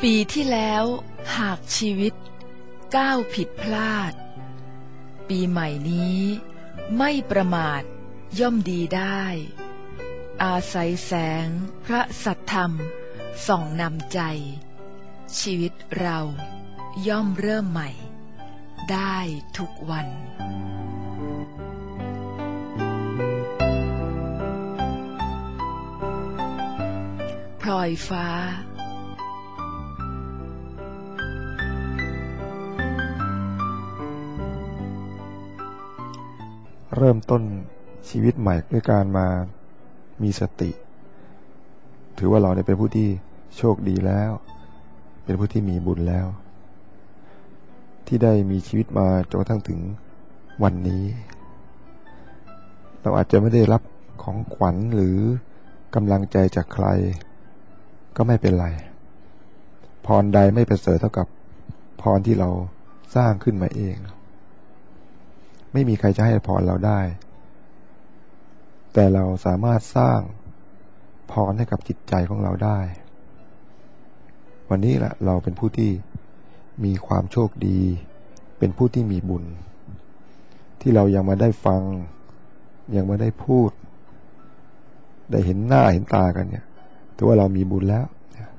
ปีที่แล้วหากชีวิตก้าวผิดพลาดปีใหม่นี้ไม่ประมาทย่อมดีได้อาศัยแสงพระสัทธรรมส่องนำใจชีวิตเราย่อมเริ่มใหม่ได้ทุกวันพลอยฟ้าเริ่มต้นชีวิตใหม่ด้วยการมามีสติถือว่าเราเป็นผู้ที่โชคดีแล้วเป็นผู้ที่มีบุญแล้วที่ได้มีชีวิตมาจนกระทั่งถึงวันนี้เราอาจจะไม่ได้รับของขวัญหรือกำลังใจจากใครก็ไม่เป็นไรพรใดไม่ประเสริฐเท่ากับพรที่เราสร้างขึ้นมาเองไม่มีใครจะให้พรเราได้แต่เราสามารถสร้างพรให้กับจิตใจของเราได้วันนี้แหละเราเป็นผู้ที่มีความโชคดีเป็นผู้ที่มีบุญที่เรายังมาได้ฟังยังมาได้พูดได้เห็นหน้าเห็นตากันเนี่ยถือว่าเรามีบุญแล้ว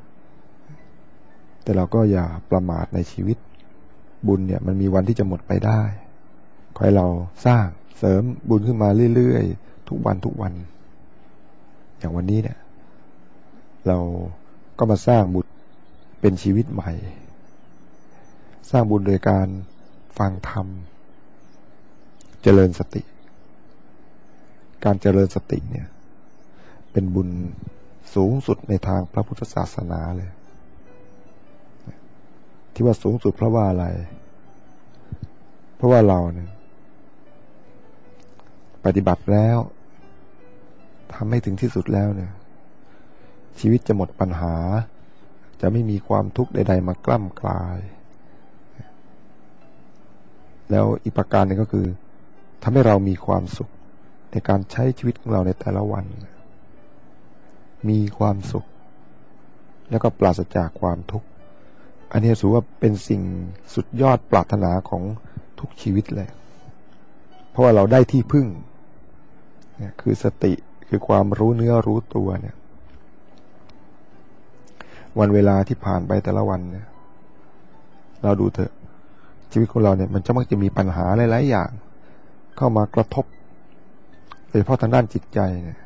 แต่เราก็อย่าประมาทในชีวิตบุญเนี่ยมันมีวันที่จะหมดไปได้ขอให้เราสร้างเสริมบุญขึ้นมาเรื่อยๆทุกวันอย่างวันนี้เนี่ยเราก็มาสร้างบุญเป็นชีวิตใหม่สร้างบุญโดยการฟังธรรมเจริญสติการเจริญสติเนี่ยเป็นบุญสูงสุดในทางพระพุทธศาสนาเลยที่ว่าสูงสุดเพราะว่าอะไรเพราะว่าเราเนี่ยปฏิบัติแล้วทำให้ถึงที่สุดแล้วเนี่ยชีวิตจะหมดปัญหาจะไม่มีความทุกข์ใดๆมากล้ำกลายแล้วอีกประการหนึ่งก็คือทำให้เรามีความสุขในการใช้ชีวิตของเราในแต่ละวันมีความสุขแล้วก็ปราศจากความทุกข์อันนี้ถือว่าเป็นสิ่งสุดยอดปรารถนาของทุกชีวิตเลยเพราะว่าเราได้ที่พึ่งเนี่ยคือสติคือความรู้เนื้อรู้ตัวเนี่ยวันเวลาที่ผ่านไปแต่ละวันเนี่ยเราดูเถอะชีวิตของเราเนี่ยมันจะมักจะมีปัญหาหลายๆอย่างเข้ามากระทบโดยเฉพาะทางด้านจิตใจเนี่ย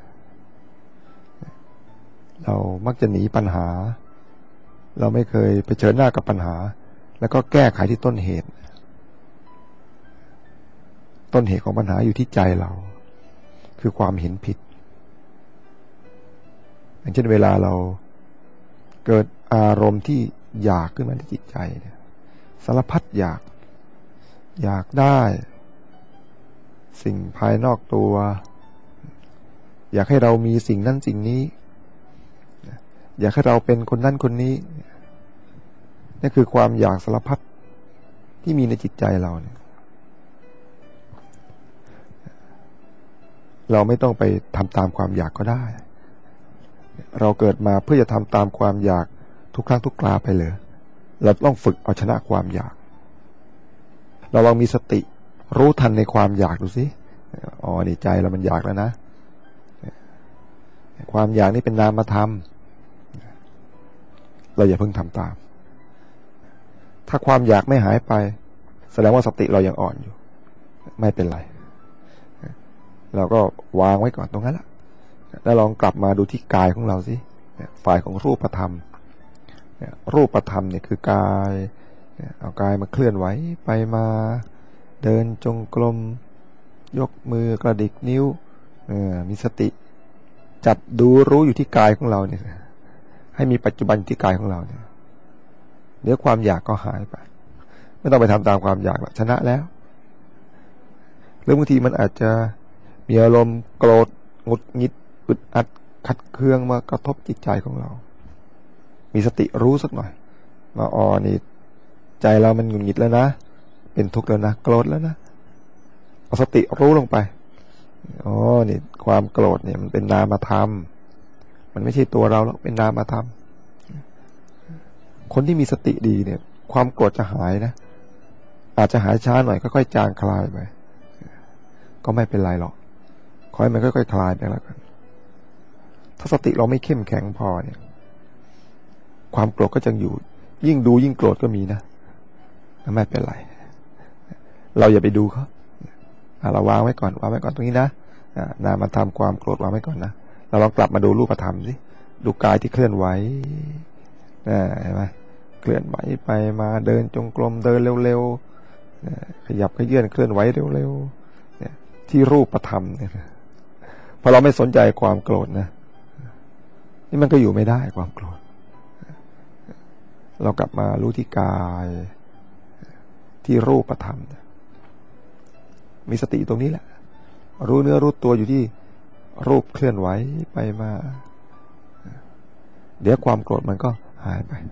เรามักจะหนีปัญหาเราไม่เคยเผชิญหน้ากับปัญหาแล้วก็แก้ไขที่ต้นเหตุของปัญหาอยู่ที่ใจเราคือความเห็นผิดอย่างเช่นเวลาเราเกิดอารมณ์ที่อยากขึ้นมาในจิตใจเนี่ยสารพัดอยากได้สิ่งภายนอกตัวอยากให้เรามีสิ่งนั้นสิ่งนี้อยากให้เราเป็นคนนั้นคนนี้นี่คือความอยากสารพัดที่มีในจิตใจเราเนี่ยเราไม่ต้องไปทำตามความอยากก็ได้เราเกิดมาเพื่อจะทำตามความอยากทุกครั้งทุกคราไปเลยเราต้องฝึกเอาชนะความอยากเราลองมีสติรู้ทันในความอยากดูสิอ๋อนี่ใจเรามันอยากแล้วนะความอยากนี่เป็นนามธรรมเราอย่าเพิ่งทำตามถ้าความอยากไม่หายไปแสดงว่าสติเรายังอ่อนอยู่ไม่เป็นไรเราก็วางไว้ก่อนตรงนั้นละแล้วลองกลับมาดูที่กายของเราสิฝ่ายของรูปธรรมรูปธรรมเนี่ยคือกายเอากายมาเคลื่อนไหวไปมาเดินจงกรมยกมือกระดิกนิ้วมีสติจับดูรู้อยู่ที่กายของเราเนี่ยให้มีปัจจุบันที่กายของเราเนี่ยเดี๋ยวความอยากก็หายไปไม่ต้องไปทำตามความอยากชนะแล้วหรือบางทีมันอาจจะมีอารมณ์โกรธหงุดหงิดอึดอัดขัดเคืองมากระทบจิตใจของเรามีสติรู้สักหน่อยว่าอ๋อนี่ใจเรามันหงุดหงิดแล้วนะเป็นทุกข์แล้วนะโกรธแล้วนะเอาสติรู้ลงไปอ๋อนี่ความโกรธเนี่ยมันเป็นนามธรรมมันไม่ใช่ตัวเราหรอกเป็นนามธรรมคนที่มีสติดีเนี่ยความโกรธจะหายนะอาจจะหายช้าหน่อยค่อยๆจางคลายไปก็ไม่เป็นไรหรอกขอให้มันค่อยๆคลายไปแล้วกันถ้าสติเราไม่เข้มแข็งพอเนี่ยความโกรธก็จะอยู่ยิ่งดูยิ่งโกรธก็มีนะไม่เป็นไรเราอย่าไปดูเขาเราวางไว้ก่อนตรงนี้นะนามธรรมความโกรธวางไว้ก่อนนะเราลองกลับมาดูรูปธรรมสิดูกายที่เคลื่อนไหวเห็นไหมเคลื่อนไหวไปมาเดินจงกรมเดินเร็วๆขยับขยื่นเคลื่อนไหวเร็วๆที่รูปธรรมเนี่ยพอเราไม่สนใจความโกรธนะนี่มันก็อยู่ไม่ได้ความโกรธเรากลับมารู้ที่กายที่รูปธรรมมีสติตรงนี้แหละรู้เนื้อรู้ตัวอยู่ที่รูปเคลื่อนไหวไปมาเดี๋ยวความโกรธมันก็หายไป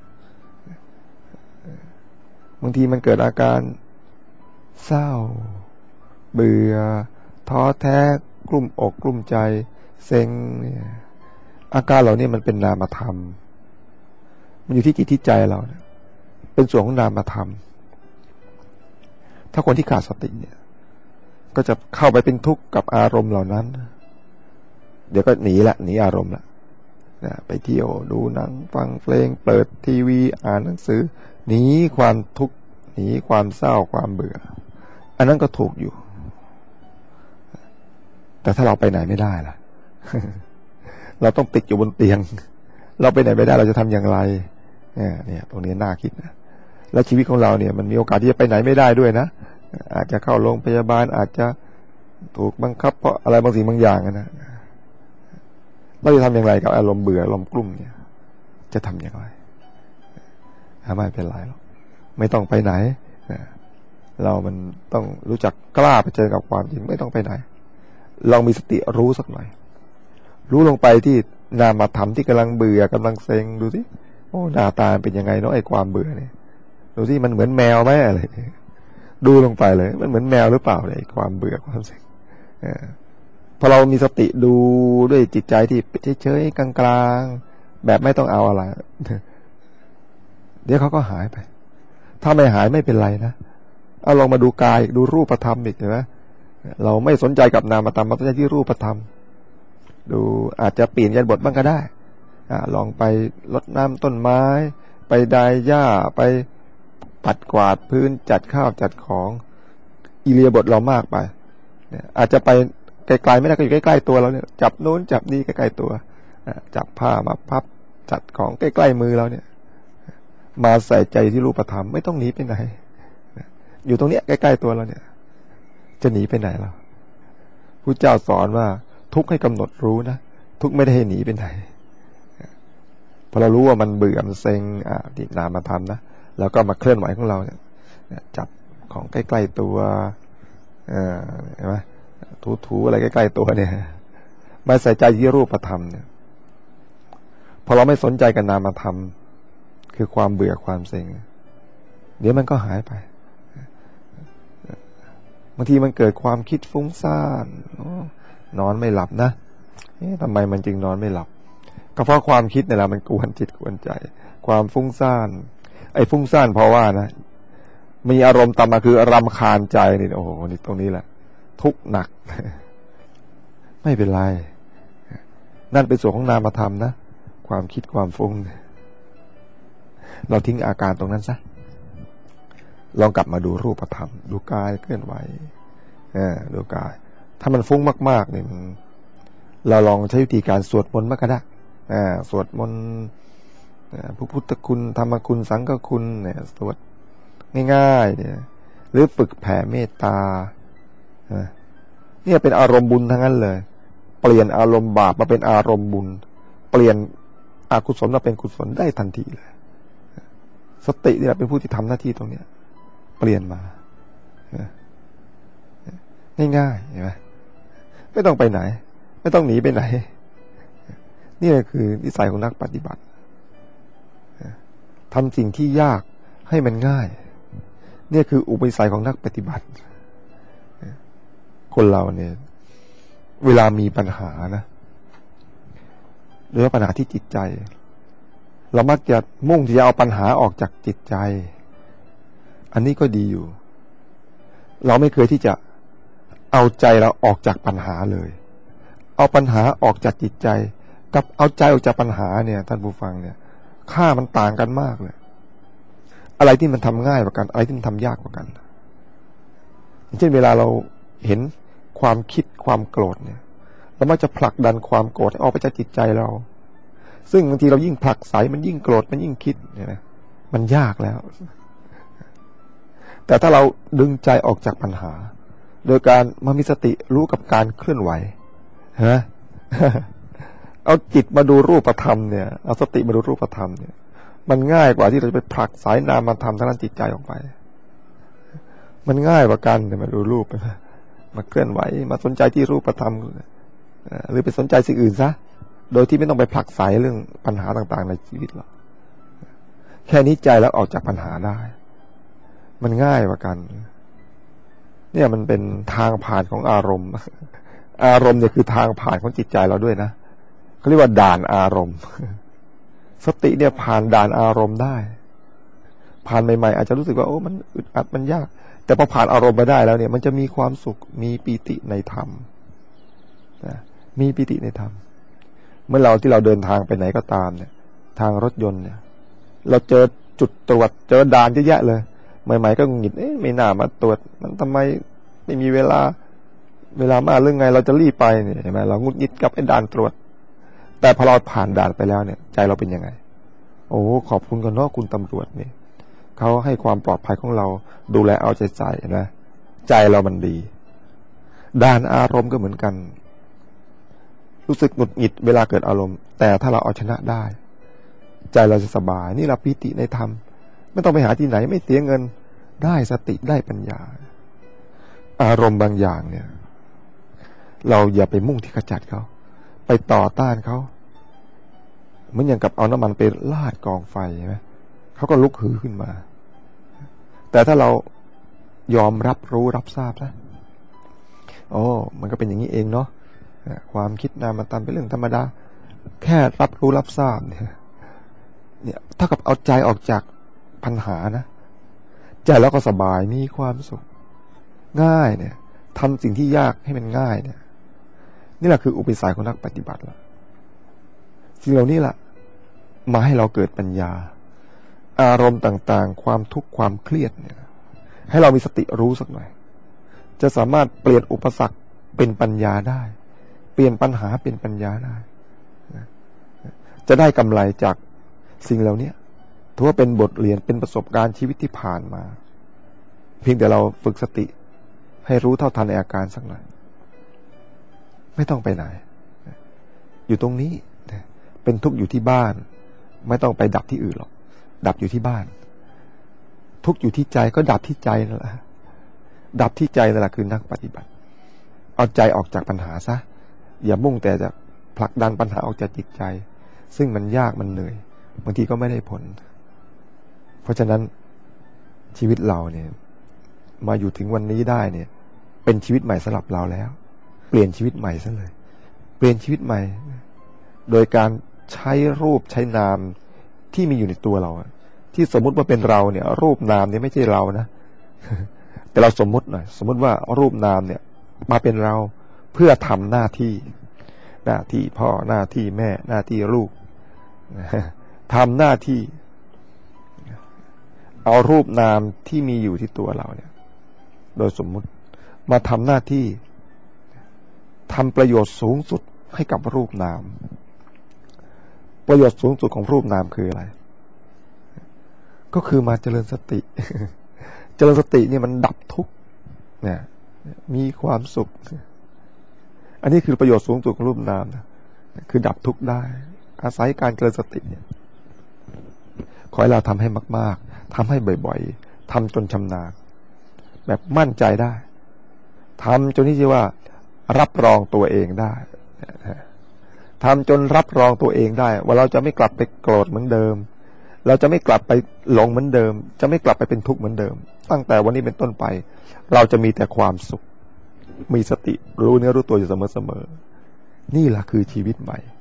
บางทีมันเกิดอาการเศร้าเบื่อท้อแท้กลุ้มอกกลุ้มใจเซ็งเนี่ยอาการเหล่านี้มันเป็นนามธรรมมันอยู่ที่จิตที่ใจเราเนี่ยเป็นส่วนของนามธรรมถ้าคนที่ขาดสติเนี่ยก็จะเข้าไปเป็นทุกข์กับอารมณ์เหล่านั้นเดี๋ยวก็หนีอารมณ์ละไปเที่ยวดูหนังฟังเพลงเปิดทีวีอ่านหนังสือหนีความทุกข์หนีความเศร้าความเบื่ออันนั้นก็ถูกอยู่แต่ถ้าเราไปไหนไม่ได้ล่ะ เราต้องติดอยู่บนเตียงเราไปไหนไม่ได้เราจะทำอย่างไรเนี่ยตรงนี้น่าคิดนะแล้วชีวิตของเราเนี่ยมันมีโอกาสที่จะไปไหนไม่ได้ด้วยนะอาจจะเข้าโรงพยาบาลอาจจะถูกบังคับเพราะอะไรบางสิ่งบางอย่างนะเราจะทำอย่างไรกับอารมณ์เบื่ออารมณ์กลุ้มเนี่ยจะทำอย่างไรไม่เป็นไรหรอกไม่ต้องไปไหนเรามันต้องรู้จักกล้าไปเจอกับความจริงไม่ต้องไปไหนลองมีสติรู้สักหน่อยรู้ลงไปที่นามธรรมที่กำลังเบื่อกำลังเซ็งดูสิโอ้หน้าตาเป็นยังไงเนาะไอ้ความเบื่อเนี่ยดูสิมันเหมือนแมวไหมอะไรดูลงไปเลยมันเหมือนแมวหรือเปล่าไอ้ความเบื่อความเซ็งพอเรามีสติดูด้วยจิตใจที่เฉยๆกลางๆแบบไม่ต้องเอาอะไรเดี๋ยวเขาก็หายไปถ้าไม่หายไม่เป็นไรนะเอาลองมาดูกายดูรูปธรรมอีกเห็นไหมเราไม่สนใจกับนามธรรมมาสนใจที่รูปธรรมดูอาจจะเปลี่ยนยันบทบ้างก็ได้ลองไปรดน้ำต้นไม้ไปดายหญ้าไปปัดกวาดพื้นจัดข้าวจัดของอิเลียบทเรามากไปอาจจะไปไกลๆไม่ได้ก็อยู่ใกล้ๆตัวเราเนี่ยจับโน้นจับนี่ใกล้ๆตัวจับผ้ามาพับจัดของใกล้ๆมือเราเนี่ยมาใส่ใจที่รูปธรรมไม่ต้องหนีไปไหนอยู่ตรงเนี้ยใกล้ๆตัวเราเนี่ยจะหนีไปไหนเราพุทธเจ้าสอนว่าทุกข์ให้กำหนดรู้นะทุกข์ไม่ได้ให้หนีไปไหนพอเรารู้ว่ามันเบื่อมันเซ็งติดนามธรรมนะแล้วก็มาเคลื่อนไหวของเราเนี่ยจับของใกล้ๆตัวเห็นไหมถูอะไรใกล้ๆตัวเนี่ยมาใส่ใจที่รูปธรรมเนี่ยพอเราไม่สนใจกับนามธรรมคือความเบื่อความเซ็งเดี๋ยวมันก็หายไปบางทีมันเกิดความคิดฟุ้งซ่านนอนไม่หลับนะทำไมมันจึงนอนไม่หลับก็เพราะความคิดเนี่ยแหละมันกวนจิตกวนใจความฟุ้งซ่านไอ้ฟุ้งซ่านเพราะว่านะมีอารมณ์ตามมาคือรำคาญใจนี่โอ้โหนี่ตรงนี้แหละทุกข์หนักไม่เป็นไรนั่นเป็นส่วนของนามธรรมนะความคิดความฟุ้งเราทิ้งอาการตรงนั้นซะลองกลับมาดูรูปธรรมดูกายเคลื่อนไหวดูกายถ้ามันฟุ้งมากๆเนี่ยเราลองใช้วิธีการสวดมนต์มากก็ได้สวดมนต์พระพุทธคุณธรรมคุณสังฆคุณเนี่ยสวดง่ายๆเนี่ยหรือฝึกแผ่เมตตาเนี่ยเป็นอารมณ์บุญทั้งนั้นเลยเปลี่ยนอารมณ์บาปมาเป็นอารมณ์บุญเปลี่ยนอกุศลมาเป็นกุศลได้ทันทีเลยสติเนี่ยเป็นผู้ที่ทำหน้าที่ตรงเนี้ยเปลี่ยนมาง่ายๆเห็นไหมไม่ต้องไปไหนไม่ต้องหนีไปไหนนี่คือนิสัยของนักปฏิบัติทำสิ่งที่ยากให้มันง่ายนี่คืออุปนิสัยของนักปฏิบัติคนเราเนี่ยเวลามีปัญหานะหรือว่าปัญหาที่จิตใจเรามักจะมุ่งที่จะเอาปัญหาออกจากจิตใจอันนี้ก็ดีอยู่เราไม่เคยที่จะเอาใจเราออกจากปัญหาเลยเอาปัญหาออกจากจิตใจกับเอาใจออกจากปัญหาเนี่ยท่านผู้ฟังเนี่ยค่ามันต่างกันมากเลยอะไรที่มันทำง่ายกว่ากันอะไรที่มันทำยากกว่ากันเช่นเวลาเราเห็นความคิดความโกรธเนี่ยเรามักจะผลักดันความโกรธออกไปจากจิตใจเราซึ่งบางทีเรายิ่งผลักไสมันยิ่งโกรธมันยิ่งคิดเนี่ยนะมันยากแล้วแต่ถ้าเราดึงใจออกจากปัญหาโดยการมามีสติรู้กับการเคลื่อนไหวฮะ เอาจิตมาดูรูปธรรมเนี่ยเอาสติมาดูรูปธรรมเนี่ยมันง่ายกว่าที่เราจะไปผลักสายนามธรรมทางด้านจิตใจออกไปมันง่ายกว่ากันมาดูรูปมาเคลื่อนไหวมาสนใจที่รูปธรรมหรือไปสนใจสิ่งอื่นซะโดยที่ไม่ต้องไปผลักไสเรื่องปัญหาต่างๆในชีวิตเราแค่นี้ใจแล้วออกจากปัญหาได้มันง่ายกว่ากันเนี่ยมันเป็นทางผ่านของอารมณ์อารมณ์เนี่ยคือทางผ่านของจิตใจเราด้วยนะเขาเรียกว่าด่านอารมณ์สติเนี่ยผ่านด่านอารมณ์ได้ผ่านใหม่ๆอาจจะรู้สึกว่าโอ้มันอึดอัดมันยากแต่พอผ่านอารมณ์ไปได้แล้วเนี่ยมันจะมีความสุขมีปีติในธรรมนะมีปีติในธรรมเมื่อเราที่เราเดินทางไปไหนก็ตามเนี่ยทางรถยนต์เนี่ยเราเจอจุดตรวจเจอด่านเยอะแยะเลยใหม่ๆก็หงุดหงิดไม่น่ามาตรวจมันทำไมไม่มีเวลามากเรื่องไงเราจะรีบไปเนี่ยเห็นไหมเราหงุดหงิดกับไอ้ด่านตรวจแต่พอเราผ่านด่านไปแล้วเนี่ยใจเราเป็นยังไงโอ้ขอบคุณกันเนาะคุณตำรวจนี่เขาให้ความปลอดภัยของเราดูแลเอาใจใส่นะใจเรามันดีด่านอารมณ์ก็เหมือนกันรู้สึกหงุดหงิดเวลาเกิดอารมณ์แต่ถ้าเราเอาชนะได้ใจเราจะสบายนี่เราปิติในธรรมไม่ต้องไปหาที่ไหนไม่เสียเงินได้สติได้ปัญญาอารมณ์บางอย่างเนี่ยเราอย่าไปมุ่งที่ขจัดเขาไปต่อต้านเขาเหมือนอย่างกับเอาน้ำมันไปลาดกองไฟใช่ไหมเขาก็ลุกฮือขึ้นมาแต่ถ้าเรายอมรับรู้รับทราบนะโอ้มันก็เป็นอย่างนี้เองเนาะความคิดนามธรรมเป็นเรื่องธรรมดาแค่รับรู้รับทราบเนี่ยเท่ากับเอาใจออกจากปัญหานะใจแล้วก็สบายมีความสุขง่ายเนี่ยทำสิ่งที่ยากให้มันง่ายเนี่ยนี่แหละคืออุปนิสัยของนักปฏิบัติละสิ่งเหล่านี้แหละมาให้เราเกิดปัญญาอารมณ์ต่างๆความทุกข์ความเครียดเนี่ยให้เรามีสติรู้สักหน่อยจะสามารถเปลี่ยนอุปสรรคเป็นปัญญาได้เปลี่ยนปัญหาเป็นปัญญาได้จะได้กำไรจากสิ่งเหล่านี้ถือว่าเป็นบทเรียนเป็นประสบการณ์ชีวิตที่ผ่านมาเพียงแต่เราฝึกสติให้รู้เท่าทันในอาการสักหน่อยไม่ต้องไปไหนอยู่ตรงนี้เป็นทุกข์อยู่ที่บ้านไม่ต้องไปดับที่อื่นหรอกดับอยู่ที่บ้านทุกข์อยู่ที่ใจก็ดับที่ใจนั่นแหละดับที่ใจนั่นแหละคือนักปฏิบัติเอาใจออกจากปัญหาซะอย่ามุ่งแต่จะผลักดันปัญหาออกจากจิตใจซึ่งมันยากมันเหนื่อยบางทีก็ไม่ได้ผลเพราะฉะนั้นชีวิตเราเนี่ยมาอยู่ถึงวันนี้ได้เนี่ยเป็นชีวิตใหม่สำหรับเราแล้วเปลี่ยนชีวิตใหม่ซะเลยเปลี่ยนชีวิตใหม่โดยการใช้รูปใช้นามที่มีอยู่ในตัวเราที่สมมุติว่าเป็นเราเนี่ยรูปนามเนี่ยไม่ใช่เรานะ แต่เราสมมุติหน่อยสมมุติว่ารูปนามเนี่ยมาเป็นเราเพื่อทำหน้าที่พ่อหน้าที่แม่หน้าที่ลูก ทำหน้าที่เอารูปนามที่มีอยู่ที่ตัวเราเนี่ยโดยสมมุติมาทำหน้าที่ทำประโยชน์สูงสุดให้กับรูปนามประโยชน์สูงสุดของรูปนามคืออะไรก็คือมาเจริญสติ เจริญสติเนี่ยมันดับทุกข์เนี่ยมีความสุขอันนี้คือประโยชน์สูงสุดของรูปนามนะคือดับทุกข์ได้อาศัยการเจริญสติเนี่ยขอให้เราทำให้มากๆทำให้บ่อยๆทำจนชำนาญแบบมั่นใจได้ทำจนที่จะว่ารับรองตัวเองได้ทำจนรับรองตัวเองได้ว่าเราจะไม่กลับไปโกรธเหมือนเดิมเราจะไม่กลับไปหลงเหมือนเดิมจะไม่กลับไปเป็นทุกข์เหมือนเดิมตั้งแต่วันนี้เป็นต้นไปเราจะมีแต่ความสุขมีสติรู้เนื้อรู้ตัวอยู่เสมอๆนี่แหละคือชีวิตใหม่